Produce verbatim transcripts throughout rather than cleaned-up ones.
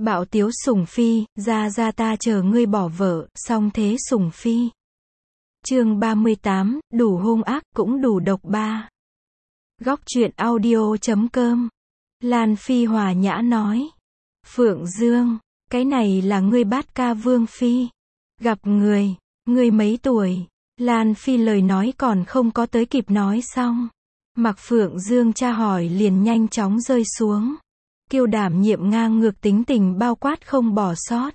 Bạo tiếu sủng phi, ra ra ta chờ ngươi bỏ vợ, song thế sủng phi. Chương ba mươi tám, đủ hung ác, cũng đủ độc ba. Góc truyện audio chấm com. Lan Phi hòa nhã nói. Phượng Dương, cái này là ngươi bát ca vương phi. Gặp người, ngươi mấy tuổi? Lan Phi lời nói còn không có tới kịp nói xong. Mặc Phượng Dương tra hỏi liền nhanh chóng rơi xuống. Kiêu đảm nhiệm ngang ngược tính tình bao quát không bỏ sót.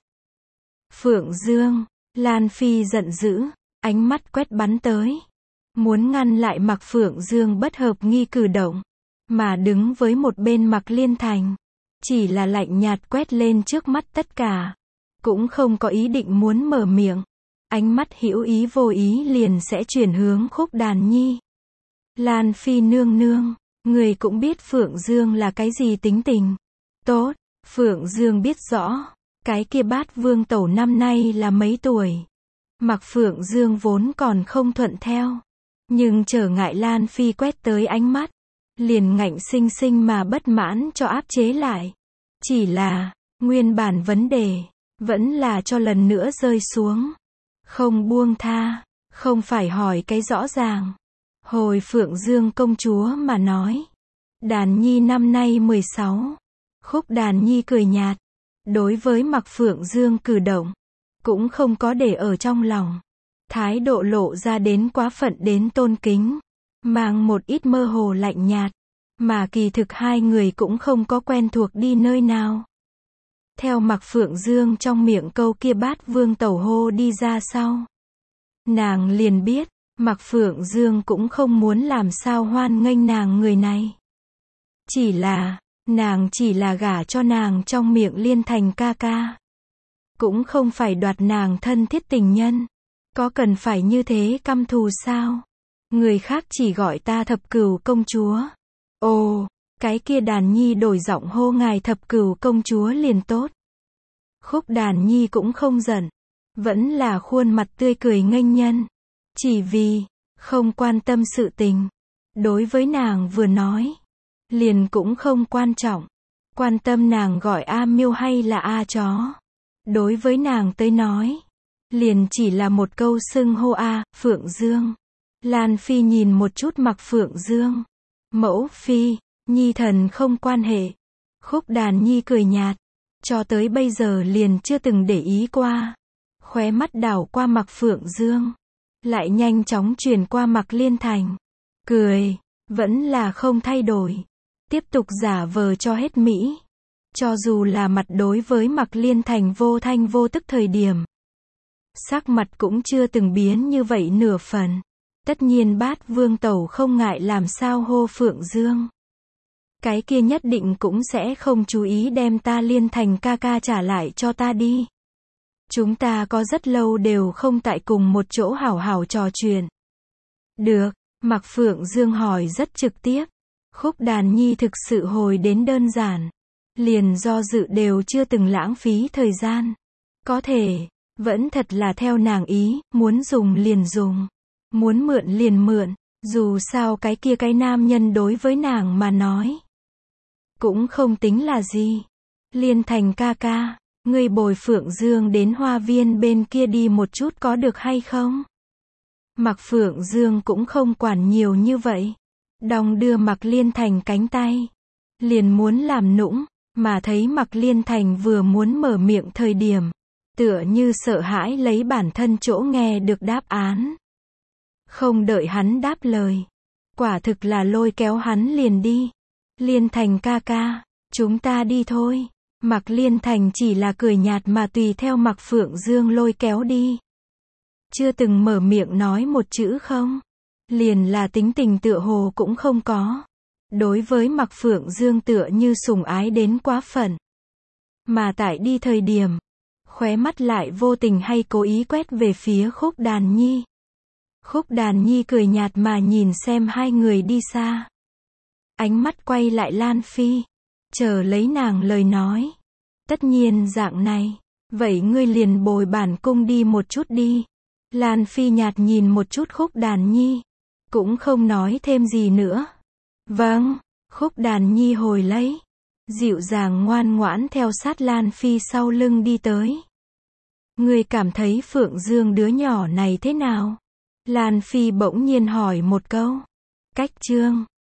Phượng Dương, Lan Phi giận dữ, ánh mắt quét bắn tới. Muốn ngăn lại Mặc Phượng Dương bất hợp nghi cử động. Mà đứng với một bên Mặc Liên Thành. Chỉ là lạnh nhạt quét lên trước mắt tất cả. Cũng không có ý định muốn mở miệng. Ánh mắt hữu ý vô ý liền sẽ chuyển hướng Khúc Đàn Nhi. Lan Phi nương nương, người cũng biết Phượng Dương là cái gì tính tình. Tốt, Phượng Dương biết rõ, cái kia bát vương tẩu năm nay là mấy tuổi. Mặc Phượng Dương vốn còn không thuận theo. Nhưng trở ngại Lan Phi quét tới ánh mắt. Liền ngạnh sinh sinh mà bất mãn cho áp chế lại. Chỉ là, nguyên bản vấn đề, vẫn là cho lần nữa rơi xuống. Không buông tha, không phải hỏi cái rõ ràng. Hồi Phượng Dương công chúa mà nói. Đàn Nhi năm nay mười sáu. Khúc Đàn Nhi cười nhạt. Đối với Mặc Phượng Dương cử động, cũng không có để ở trong lòng. Thái độ lộ ra đến quá phận đến tôn kính. Mang một ít mơ hồ lạnh nhạt. Mà kỳ thực hai người cũng không có quen thuộc đi nơi nào. Theo Mặc Phượng Dương trong miệng câu kia bát vương tẩu hô đi ra sau. Nàng liền biết, Mặc Phượng Dương cũng không muốn làm sao hoan nghênh nàng người này. Chỉ là, nàng chỉ là gả cho nàng trong miệng Liên Thành ca ca. Cũng không phải đoạt nàng thân thiết tình nhân. Có cần phải như thế căm thù sao? Người khác chỉ gọi ta thập cửu công chúa. Ồ, cái kia Đàn Nhi đổi giọng hô ngài thập cửu công chúa liền tốt. Khúc Đàn Nhi cũng không giận. Vẫn là khuôn mặt tươi cười nghênh nhân. Chỉ vì, không quan tâm sự tình. Đối với nàng vừa nói. Liền cũng không quan trọng. Quan tâm nàng gọi A Miêu hay là A chó. Đối với nàng tới nói. Liền chỉ là một câu xưng hô A, Phượng Dương. Lan Phi nhìn một chút Mặc Phượng Dương. Mẫu Phi, Nhi thần không quan hệ. Khúc Đàn Nhi cười nhạt. Cho tới bây giờ liền chưa từng để ý qua. Khóe mắt đảo qua Mặc Phượng Dương. Lại nhanh chóng chuyển qua Mặc Liên Thành. Cười, vẫn là không thay đổi. Tiếp tục giả vờ cho hết mỹ. Cho dù là mặt đối với Mặc Liên Thành vô thanh vô tức thời điểm. Sắc mặt cũng chưa từng biến như vậy nửa phần. Tất nhiên bát vương tẩu không ngại làm sao hô Phượng Dương. Cái kia nhất định cũng sẽ không chú ý đem ta Liên Thành ca ca trả lại cho ta đi. Chúng ta có rất lâu đều không tại cùng một chỗ hảo hảo trò chuyện. Được, Mặc Phượng Dương hỏi rất trực tiếp. Khúc Đàn Nhi thực sự hồi đến đơn giản. Liền do dự đều chưa từng lãng phí thời gian. Có thể, vẫn thật là theo nàng ý, muốn dùng liền dùng. Muốn mượn liền mượn, dù sao cái kia cái nam nhân đối với nàng mà nói. Cũng không tính là gì. Liên Thành ca ca, ngươi bồi Phượng Dương đến hoa viên bên kia đi một chút có được hay không? Mặc Phượng Dương cũng không quản nhiều như vậy. Đong đưa Mặc Liên Thành cánh tay. Liền muốn làm nũng, mà thấy Mặc Liên Thành vừa muốn mở miệng thời điểm. Tựa như sợ hãi lấy bản thân chỗ nghe được đáp án. Không đợi hắn đáp lời. Quả thực là lôi kéo hắn liền đi. Liên Thành ca ca, chúng ta đi thôi. Mặc Liên Thành chỉ là cười nhạt mà tùy theo Mặc Phượng Dương lôi kéo đi. Chưa từng mở miệng nói một chữ không. Liền là tính tình tựa hồ cũng không có. Đối với Mặc Phượng Dương tựa như sủng ái đến quá phận. Mà tại đi thời điểm. Khóe mắt lại vô tình hay cố ý quét về phía Khúc Đàn Nhi. Khúc Đàn Nhi cười nhạt mà nhìn xem hai người đi xa. Ánh mắt quay lại Lan Phi. Chờ lấy nàng lời nói. Tất nhiên dạng này. Vậy ngươi liền bồi bản cung đi một chút đi. Lan Phi nhạt nhìn một chút Khúc Đàn Nhi. Cũng không nói thêm gì nữa. Vâng. Khúc Đàn Nhi hồi lấy. dịu dàng ngoan ngoãn theo sát Lan Phi sau lưng đi tới. Ngươi cảm thấy Phượng Dương đứa nhỏ này thế nào? Lan Phi bỗng nhiên hỏi một câu. Cách Trương